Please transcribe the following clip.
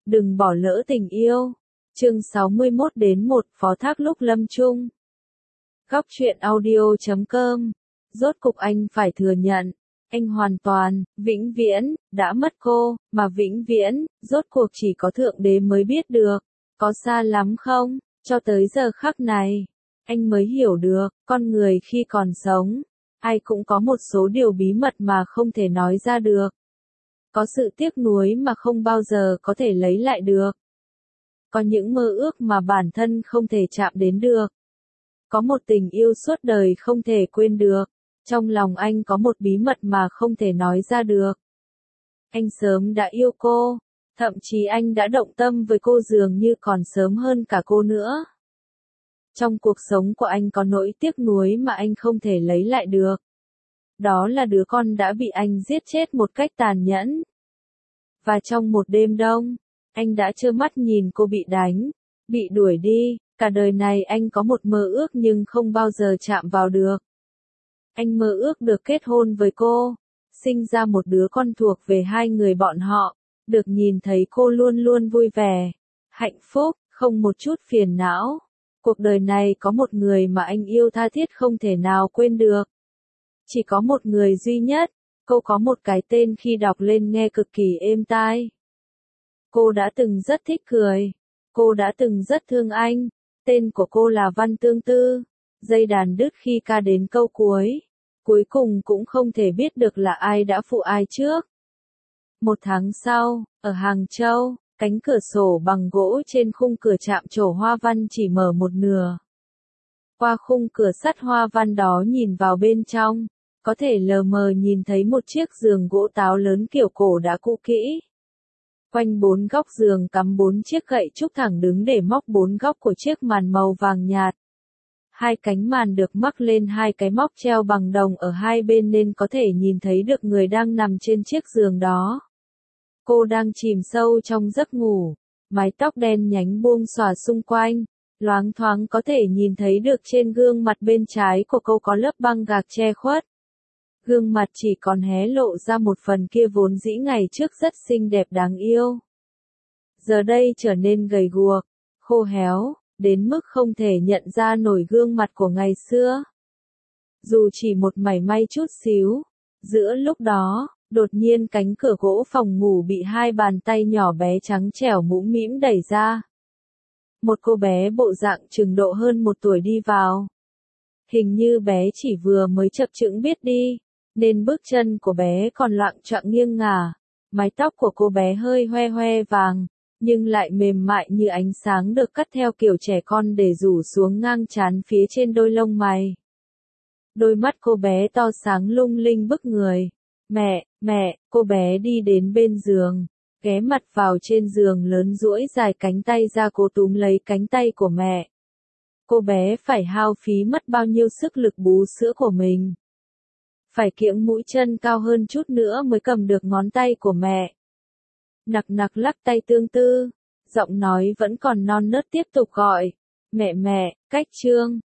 Đừng bỏ lỡ tình yêu. Chương 61 đến 1 Phó thác lúc lâm chung. Góc truyện audio.com. Rốt cục anh phải thừa nhận, anh hoàn toàn, vĩnh viễn, đã mất cô, mà vĩnh viễn, rốt cuộc chỉ có Thượng Đế mới biết được. Có xa lắm không? Cho tới giờ khắc này, anh mới hiểu được, con người khi còn sống, ai cũng có một số điều bí mật mà không thể nói ra được. Có sự tiếc nuối mà không bao giờ có thể lấy lại được. Có những mơ ước mà bản thân không thể chạm đến được. Có một tình yêu suốt đời không thể quên được. Trong lòng anh có một bí mật mà không thể nói ra được. Anh sớm đã yêu cô, thậm chí anh đã động tâm với cô dường như còn sớm hơn cả cô nữa. Trong cuộc sống của anh có nỗi tiếc nuối mà anh không thể lấy lại được. Đó là đứa con đã bị anh giết chết một cách tàn nhẫn. Và trong một đêm đông, anh đã trơ mắt nhìn cô bị đánh, bị đuổi đi. Cả đời này anh có một mơ ước nhưng không bao giờ chạm vào được. Anh mơ ước được kết hôn với cô, sinh ra một đứa con thuộc về hai người bọn họ, được nhìn thấy cô luôn luôn vui vẻ, hạnh phúc, không một chút phiền não. Cuộc đời này có một người mà anh yêu tha thiết không thể nào quên được. Chỉ có một người duy nhất, cô có một cái tên khi đọc lên nghe cực kỳ êm tai. Cô đã từng rất thích cười, cô đã từng rất thương anh, tên của cô là Văn Tương Tư. Dây đàn đứt khi ca đến câu cuối. Cuối cùng cũng không thể biết được là ai đã phụ ai trước. Một tháng sau, ở Hàng Châu, cánh cửa sổ bằng gỗ trên khung cửa trạm trổ hoa văn chỉ mở một nửa. Qua khung cửa sắt hoa văn đó nhìn vào bên trong, có thể lờ mờ nhìn thấy một chiếc giường gỗ táo lớn kiểu cổ đã cũ kỹ. Quanh bốn góc giường cắm 4 chiếc gậy trúc thẳng đứng để móc 4 góc của chiếc màn màu vàng nhạt. Hai cánh màn được mắc lên hai cái móc treo bằng đồng ở hai bên nên có thể nhìn thấy được người đang nằm trên chiếc giường đó. Cô đang chìm sâu trong giấc ngủ, mái tóc đen nhánh buông xõa xung quanh, loáng thoáng có thể nhìn thấy được trên gương mặt bên trái của cô có lớp băng gạc che khuất. Gương mặt chỉ còn hé lộ ra một phần kia vốn dĩ ngày trước rất xinh đẹp đáng yêu. Giờ đây trở nên gầy guộc, khô héo, đến mức không thể nhận ra nổi gương mặt của ngày xưa. Dù chỉ một mảy may chút xíu, giữa lúc đó, đột nhiên cánh cửa gỗ phòng ngủ bị hai bàn tay nhỏ bé trắng trẻo mũm mĩm đẩy ra. Một cô bé bộ dạng chừng độ hơn 1 tuổi đi vào. Hình như bé chỉ vừa mới chập chững biết đi, nên bước chân của bé còn loạng choạng nghiêng ngả. Mái tóc của cô bé hơi hoe hoe vàng, nhưng lại mềm mại như ánh sáng được cắt theo kiểu trẻ con để rủ xuống ngang trán phía trên đôi lông mày. Đôi mắt cô bé to sáng lung linh bức người. Mẹ, cô bé đi đến bên giường, ghé mặt vào trên giường lớn duỗi dài cánh tay ra cố túm lấy cánh tay của mẹ. Cô bé phải hao phí mất bao nhiêu sức lực bú sữa của mình. Phải kiễng mũi chân cao hơn chút nữa mới cầm được ngón tay của mẹ. Nặc nặc lắc tay Tương Tư, giọng nói vẫn còn non nớt tiếp tục gọi. Mẹ, cách Trương,